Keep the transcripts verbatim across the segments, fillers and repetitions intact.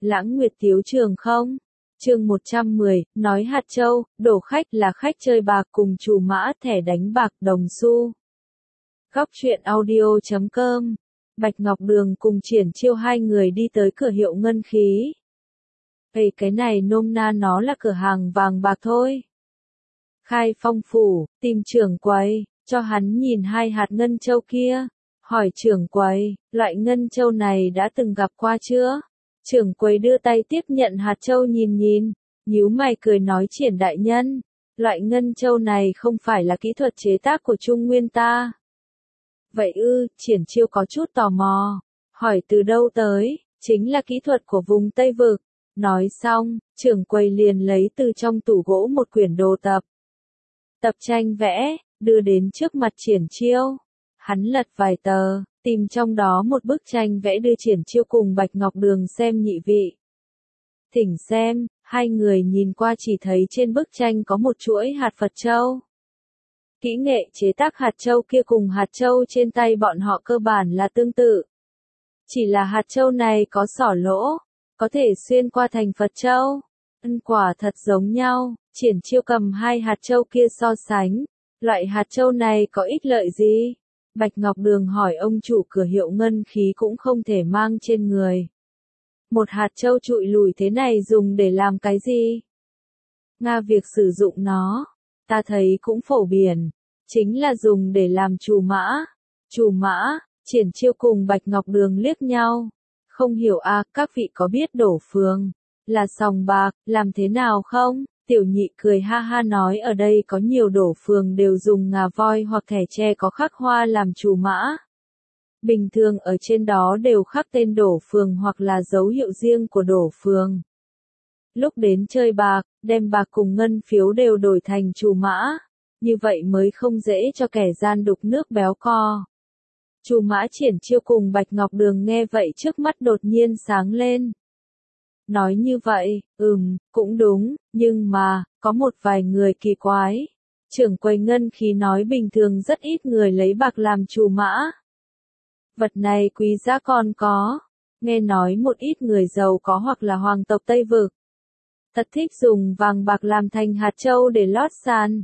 Lãng Nguyệt Tiếu Trường không? Chương một trăm mười, nói hạt châu, đổ khách là khách chơi bạc cùng chủ mã thẻ đánh bạc đồng xu. Góc truyện audio chấm com. Bạch Ngọc Đường cùng Triển Chiêu hai người đi tới cửa hiệu ngân khí. Ê, cái này nôm na nó là cửa hàng vàng bạc thôi. Khai Phong phủ, tìm trưởng quầy, cho hắn nhìn hai hạt ngân châu kia. Hỏi trưởng quầy, loại ngân châu này đã từng gặp qua chưa? Trưởng quầy đưa tay tiếp nhận hạt châu nhìn nhìn, nhíu mày cười nói Triển đại nhân, loại ngân châu này không phải là kỹ thuật chế tác của Trung Nguyên ta. Vậy ư, Triển Chiêu có chút tò mò, hỏi từ đâu tới, chính là kỹ thuật của vùng Tây Vực. Nói xong, trưởng quầy liền lấy từ trong tủ gỗ một quyển đồ tập. Tập tranh vẽ, đưa đến trước mặt Triển Chiêu. Hắn lật vài tờ, tìm trong đó một bức tranh vẽ đưa Triển Chiêu cùng Bạch Ngọc Đường xem nhị vị. Thỉnh xem, hai người nhìn qua chỉ thấy trên bức tranh có một chuỗi hạt Phật châu. Kỹ nghệ chế tác hạt châu kia cùng hạt châu trên tay bọn họ cơ bản là tương tự. Chỉ là hạt châu này có xỏ lỗ, có thể xuyên qua thành Phật châu. Ân quả thật giống nhau, Triển Chiêu cầm hai hạt châu kia so sánh. Loại hạt châu này có ích lợi gì? Bạch Ngọc Đường hỏi ông chủ cửa hiệu ngân khí cũng không thể mang trên người. Một hạt châu trụi lùi thế này dùng để làm cái gì? Nga việc sử dụng nó, ta thấy cũng phổ biến, chính là dùng để làm trù mã. Trù mã, Triển Chiêu cùng Bạch Ngọc Đường liếc nhau. Không hiểu à, các vị có biết đổ phường là sòng bạc, làm thế nào không? Tiểu nhị cười ha ha nói ở đây có nhiều đổ phường đều dùng ngà voi hoặc thẻ tre có khắc hoa làm trù mã. Bình thường ở trên đó đều khắc tên đổ phường hoặc là dấu hiệu riêng của đổ phường. Lúc đến chơi bạc, đem bạc cùng ngân phiếu đều đổi thành trù mã. Như vậy mới không dễ cho kẻ gian đục nước béo co. Trù mã Triển Chiêu cùng Bạch Ngọc Đường nghe vậy trước mắt đột nhiên sáng lên. Nói như vậy, ừm, cũng đúng, nhưng mà, có một vài người kỳ quái. Trưởng quầy ngân khí nói bình thường rất ít người lấy bạc làm trù mã. Vật này quý giá còn có. Nghe nói một ít người giàu có hoặc là hoàng tộc Tây Vực. Thật thích dùng vàng bạc làm thành hạt châu để lót sàn.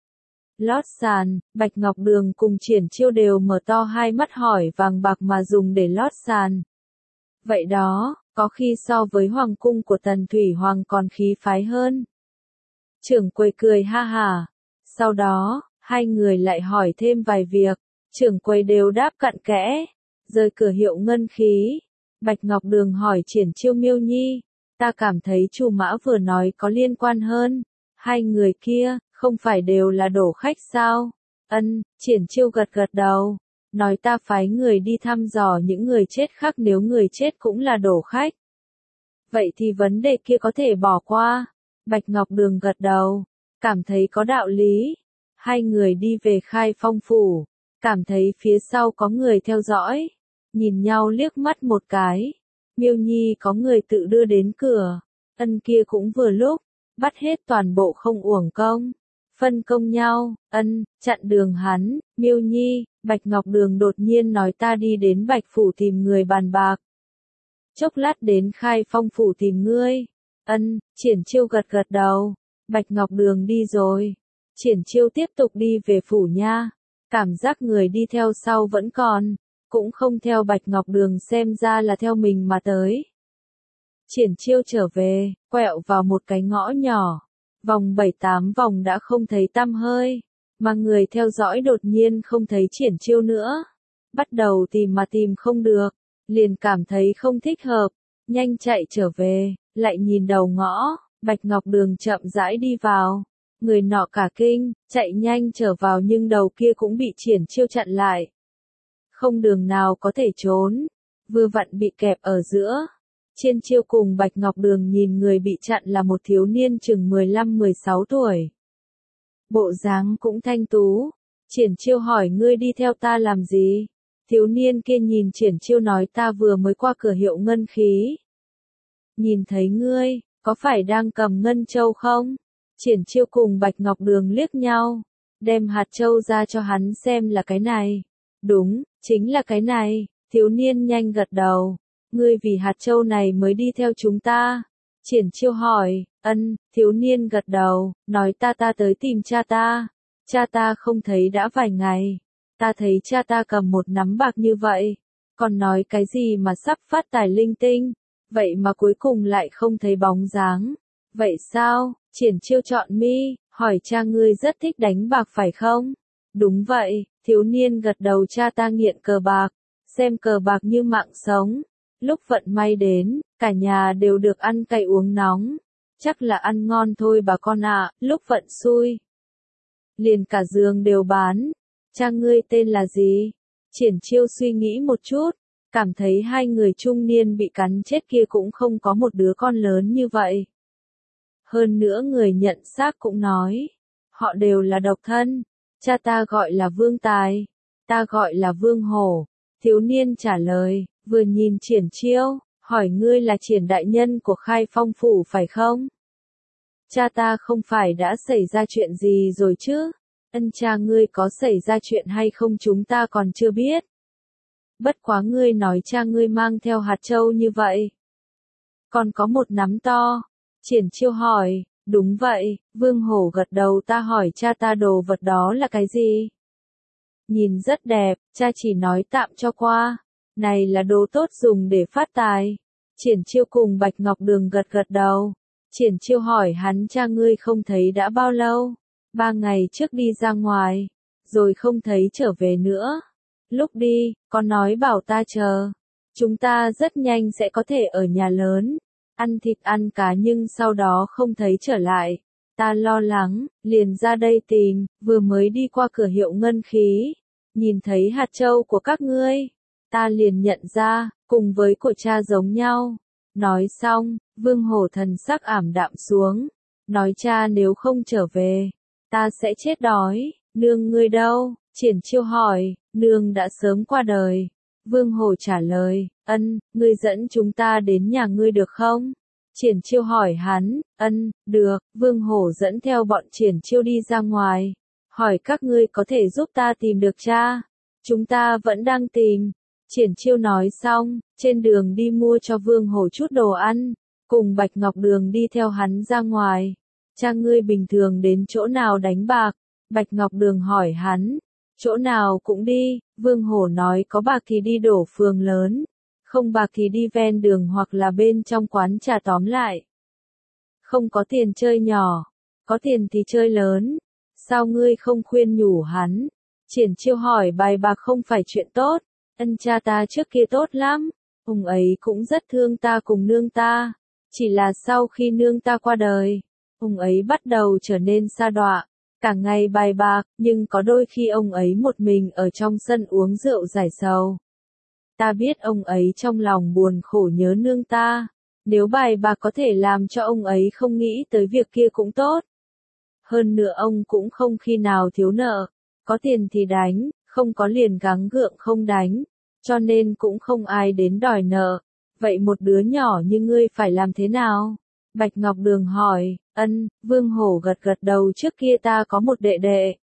Lót sàn, Bạch Ngọc Đường cùng Triển Chiêu đều mở to hai mắt hỏi vàng bạc mà dùng để lót sàn. Vậy đó, có khi so với hoàng cung của Tần Thủy Hoàng còn khí phái hơn. Trưởng quầy cười ha hả. Sau đó, hai người lại hỏi thêm vài việc. Trưởng quầy đều đáp cặn kẽ. Rời cửa hiệu ngân khí. Bạch Ngọc Đường hỏi Triển Chiêu Miêu Nhi. Ta cảm thấy chủ mã vừa nói có liên quan hơn. Hai người kia, không phải đều là đổ khách sao? Ân, Triển Chiêu gật gật đầu. Nói ta phái người đi thăm dò những người chết khác nếu người chết cũng là đổ khách. Vậy thì vấn đề kia có thể bỏ qua. Bạch Ngọc Đường gật đầu. Cảm thấy có đạo lý. Hai người đi về Khai Phong phủ. Cảm thấy phía sau có người theo dõi. Nhìn nhau liếc mắt một cái. Miêu Nhi có người tự đưa đến cửa. Ân kia cũng vừa lúc. Bắt hết toàn bộ không uổng công. Phân công nhau, ân, chặn đường hắn, Miêu Nhi, Bạch Ngọc Đường đột nhiên nói ta đi đến Bạch Phủ tìm người bàn bạc. Chốc lát đến Khai Phong Phủ tìm ngươi. Ân, Triển Chiêu gật gật đầu. Bạch Ngọc Đường đi rồi. Triển Chiêu tiếp tục đi về phủ nha. Cảm giác người đi theo sau vẫn còn. Cũng không theo Bạch Ngọc Đường xem ra là theo mình mà tới. Triển Chiêu trở về, quẹo vào một cái ngõ nhỏ. Vòng bảy tám vòng đã không thấy tăm hơi. Mà người theo dõi đột nhiên không thấy Triển Chiêu nữa. Bắt đầu tìm mà tìm không được. Liền cảm thấy không thích hợp. Nhanh chạy trở về, lại nhìn đầu ngõ. Bạch Ngọc Đường chậm rãi đi vào. Người nọ cả kinh, chạy nhanh trở vào nhưng đầu kia cũng bị Triển Chiêu chặn lại. Không đường nào có thể trốn. Vừa vặn bị kẹp ở giữa. Triển Chiêu cùng Bạch Ngọc Đường nhìn người bị chặn là một thiếu niên chừng mười lăm mười sáu tuổi. Bộ dáng cũng thanh tú. Triển Chiêu hỏi ngươi đi theo ta làm gì? Thiếu niên kia nhìn Triển Chiêu nói ta vừa mới qua cửa hiệu ngân khí. Nhìn thấy ngươi, có phải đang cầm ngân châu không? Triển Chiêu cùng Bạch Ngọc Đường liếc nhau. Đem hạt châu ra cho hắn xem là cái này. Đúng, chính là cái này. Thiếu niên nhanh gật đầu. Ngươi vì hạt châu này mới đi theo chúng ta. Triển Chiêu hỏi, ân, thiếu niên gật đầu, nói ta ta tới tìm cha ta. Cha ta không thấy đã vài ngày. Ta thấy cha ta cầm một nắm bạc như vậy. Còn nói cái gì mà sắp phát tài linh tinh. Vậy mà cuối cùng lại không thấy bóng dáng. Vậy sao? Triển Chiêu chọn mi, hỏi cha ngươi rất thích đánh bạc phải không? Đúng vậy, thiếu niên gật đầu, cha ta nghiện cờ bạc. Xem cờ bạc như mạng sống. Lúc vận may đến, cả nhà đều được ăn cay uống nóng. Chắc là ăn ngon thôi bà con ạ, lúc vận xui. Liền cả giường đều bán. Cha ngươi tên là gì? Triển Chiêu suy nghĩ một chút, cảm thấy hai người trung niên bị cắn chết kia cũng không có một đứa con lớn như vậy. Hơn nữa người nhận xác cũng nói, họ đều là độc thân. Cha ta gọi là Vương Tài, ta gọi là Vương Hổ. Thiếu niên trả lời, vừa nhìn Triển Chiêu, hỏi ngươi là Triển đại nhân của Khai Phong phủ phải không? Cha ta không phải đã xảy ra chuyện gì rồi chứ? Ân, cha ngươi có xảy ra chuyện hay không chúng ta còn chưa biết. Bất quá ngươi nói cha ngươi mang theo hạt châu như vậy. Còn có một nắm to. Triển Chiêu hỏi, đúng vậy, Vương Hổ gật đầu, ta hỏi cha ta đồ vật đó là cái gì? Nhìn rất đẹp, cha chỉ nói tạm cho qua. Này là đồ tốt dùng để phát tài. Triển Chiêu cùng Bạch Ngọc Đường gật gật đầu. Triển Chiêu hỏi hắn, cha ngươi không thấy đã bao lâu? Ba ngày trước đi ra ngoài, rồi không thấy trở về nữa. Lúc đi, con nói bảo ta chờ. Chúng ta rất nhanh sẽ có thể ở nhà lớn, ăn thịt ăn cá, nhưng sau đó không thấy trở lại. Ta lo lắng, liền ra đây tìm, vừa mới đi qua cửa hiệu ngân khí. Nhìn thấy hạt châu của các ngươi, ta liền nhận ra, cùng với của cha giống nhau. Nói xong, Vương Hổ thần sắc ảm đạm xuống. Nói cha nếu không trở về, ta sẽ chết đói. Nương ngươi đâu? Triển Chiêu hỏi, nương đã sớm qua đời. Vương Hổ trả lời, ân, ngươi dẫn chúng ta đến nhà ngươi được không? Triển Chiêu hỏi hắn, ân, được. Vương Hổ dẫn theo bọn Triển Chiêu đi ra ngoài. Hỏi các ngươi có thể giúp ta tìm được cha? Chúng ta vẫn đang tìm. Triển Chiêu nói xong, trên đường đi mua cho Vương Hổ chút đồ ăn, cùng Bạch Ngọc Đường đi theo hắn ra ngoài. Cha ngươi bình thường đến chỗ nào đánh bạc? Bạch Ngọc Đường hỏi hắn. Chỗ nào cũng đi, Vương Hổ nói, có bạc thì đi đổ phường lớn, không bạc thì đi ven đường hoặc là bên trong quán trà, tóm lại. Không có tiền chơi nhỏ, có tiền thì chơi lớn. Sao ngươi không khuyên nhủ hắn? Triển Chiêu hỏi, bài bạc không phải chuyện tốt. Ân, cha ta trước kia tốt lắm, ông ấy cũng rất thương ta cùng nương ta. Chỉ là sau khi nương ta qua đời, ông ấy bắt đầu trở nên sa đọa, cả ngày bài bạc, nhưng có đôi khi ông ấy một mình ở trong sân uống rượu giải sầu. Ta biết ông ấy trong lòng buồn khổ nhớ nương ta, nếu bài bạc có thể làm cho ông ấy không nghĩ tới việc kia cũng tốt. Hơn nữa ông cũng không khi nào thiếu nợ, có tiền thì đánh, không có liền gắng gượng không đánh, cho nên cũng không ai đến đòi nợ. Vậy một đứa nhỏ như ngươi phải làm thế nào? Bạch Ngọc Đường hỏi. Ân, Vương Hổ gật gật đầu, trước kia ta có một đệ đệ.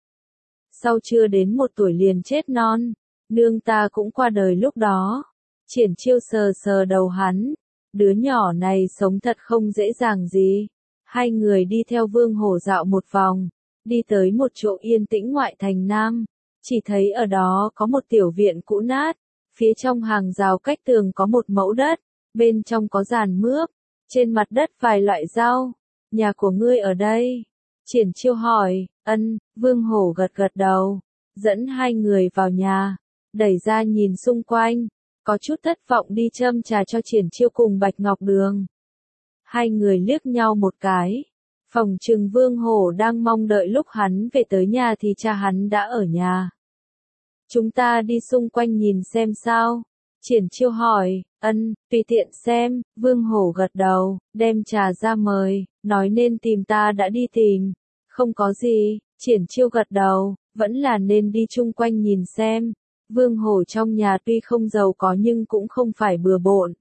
Sau chưa đến một tuổi liền chết non, nương ta cũng qua đời lúc đó. Triển Chiêu sờ sờ đầu hắn, đứa nhỏ này sống thật không dễ dàng gì. Hai người đi theo Vương Hổ dạo một vòng, đi tới một chỗ yên tĩnh ngoại thành Nam, chỉ thấy ở đó có một tiểu viện cũ nát, phía trong hàng rào cách tường có một mẫu đất, bên trong có giàn mướp, trên mặt đất vài loại rau. Nhà của ngươi ở đây? Triển Chiêu hỏi. Ân, Vương Hổ gật gật đầu, dẫn hai người vào nhà, đẩy ra nhìn xung quanh, có chút thất vọng đi châm trà cho Triển Chiêu cùng Bạch Ngọc Đường. Hai người liếc nhau một cái, phỏng chừng Vương Hổ đang mong đợi lúc hắn về tới nhà thì cha hắn đã ở nhà. Chúng ta đi xung quanh nhìn xem sao? Triển Chiêu hỏi. Ân, tùy tiện xem. Vương Hổ gật đầu, đem trà ra mời, nói nên tìm ta đã đi tìm. Không có gì. Triển Chiêu gật đầu, vẫn là nên đi chung quanh nhìn xem. Vương Hổ trong nhà tuy không giàu có nhưng cũng không phải bừa bộn.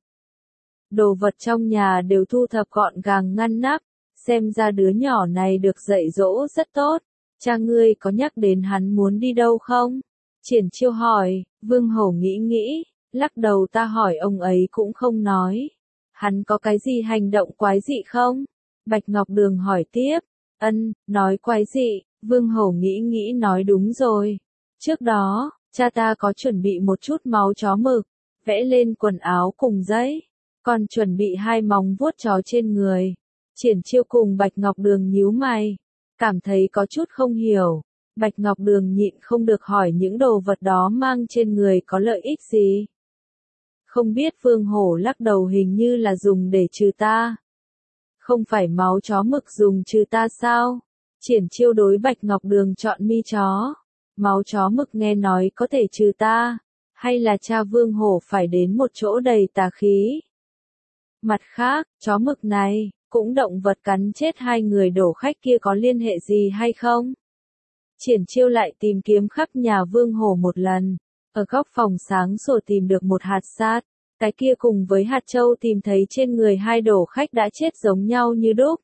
Đồ vật trong nhà đều thu thập gọn gàng ngăn nắp, xem ra đứa nhỏ này được dạy dỗ rất tốt. Cha ngươi có nhắc đến hắn muốn đi đâu không? Triển Chiêu hỏi. Vương Hổ nghĩ nghĩ, Lắc đầu ta hỏi ông ấy cũng không nói. Hắn có cái gì hành động quái dị không? Bạch Ngọc Đường hỏi tiếp. Ân, nói quái dị, Vương Hổ nghĩ nghĩ nói đúng rồi. Trước đó, cha ta có chuẩn bị một chút máu chó mực, vẽ lên quần áo cùng giấy, còn chuẩn bị hai móng vuốt chó trên người. Triển Chiêu cùng Bạch Ngọc Đường nhíu mày, cảm thấy có chút không hiểu. Bạch Ngọc Đường nhịn không được hỏi những đồ vật đó mang trên người có lợi ích gì. Không biết. Vương Hổ lắc đầu, hình như là dùng để trừ ta. Không phải máu chó mực dùng trừ ta sao? Triển Chiêu đối Bạch Ngọc Đường chọn mi chó. Máu chó mực nghe nói có thể trừ ta, hay là cha Vương Hổ phải đến một chỗ đầy tà khí? Mặt khác, chó mực này, cũng động vật cắn chết hai người đổ khách kia có liên hệ gì hay không? Triển Chiêu lại tìm kiếm khắp nhà Vương Hổ một lần, ở góc phòng sáng sủa tìm được một hạt sát, cái kia cùng với hạt châu tìm thấy trên người hai đổ khách đã chết giống nhau như đúc.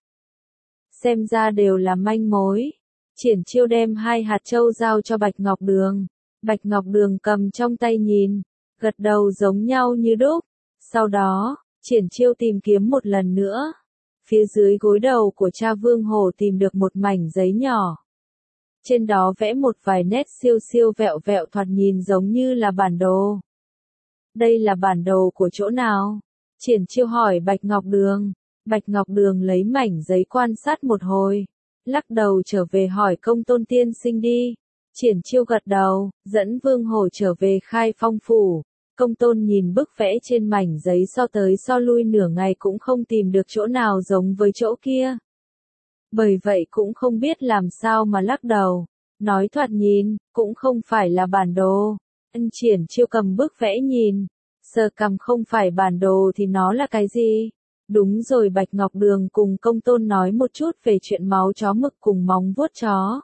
Xem ra đều là manh mối. Triển Chiêu đem hai hạt châu giao cho Bạch Ngọc Đường. Bạch Ngọc Đường cầm trong tay nhìn, gật đầu giống nhau như đúc. Sau đó, Triển Chiêu tìm kiếm một lần nữa. Phía dưới gối đầu của cha Vương Hổ tìm được một mảnh giấy nhỏ. Trên đó vẽ một vài nét siêu siêu vẹo vẹo, thoạt nhìn giống như là bản đồ. Đây là bản đồ của chỗ nào? Triển Chiêu hỏi Bạch Ngọc Đường. Bạch Ngọc Đường lấy mảnh giấy quan sát một hồi, lắc đầu trở về hỏi Công Tôn tiên sinh đi. Triển Chiêu gật đầu, dẫn Vương Hổ trở về Khai Phong phủ. Công Tôn nhìn bức vẽ trên mảnh giấy so tới so lui nửa ngày cũng không tìm được chỗ nào giống với chỗ kia. Bởi vậy cũng không biết làm sao mà lắc đầu, nói thoạt nhìn, cũng không phải là bản đồ. Ân. Triển Chiêu cầm bức vẽ nhìn, sờ cằm, không phải bản đồ thì nó là cái gì? Đúng rồi. Bạch Ngọc Đường cùng Công Tôn nói một chút về chuyện máu chó mực cùng móng vuốt chó.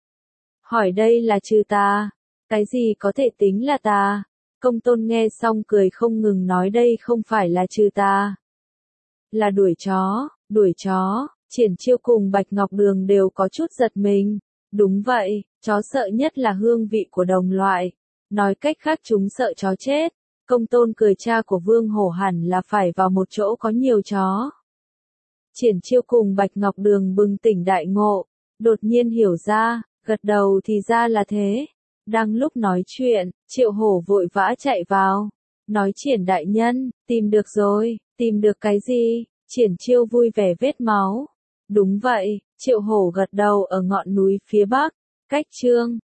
Hỏi đây là trừ tà, cái gì có thể tính là tà? Công Tôn nghe xong cười không ngừng, nói đây không phải là trừ tà, là đuổi chó. Đuổi chó. Triển Chiêu cùng Bạch Ngọc Đường đều có chút giật mình. Đúng vậy, chó sợ nhất là hương vị của đồng loại. Nói cách khác chúng sợ chó chết. Công Tôn cười, cha của Vương Hổ hẳn là phải vào một chỗ có nhiều chó. Triển Chiêu cùng Bạch Ngọc Đường bừng tỉnh đại ngộ, đột nhiên hiểu ra, gật đầu thì ra là thế. Đang lúc nói chuyện, Triệu Hổ vội vã chạy vào, nói Triển đại nhân, tìm được rồi. Tìm được cái gì? Triển Chiêu vui vẻ, vết máu. Đúng vậy, Triệu Hổ gật đầu, ở ngọn núi phía bắc, cách Trương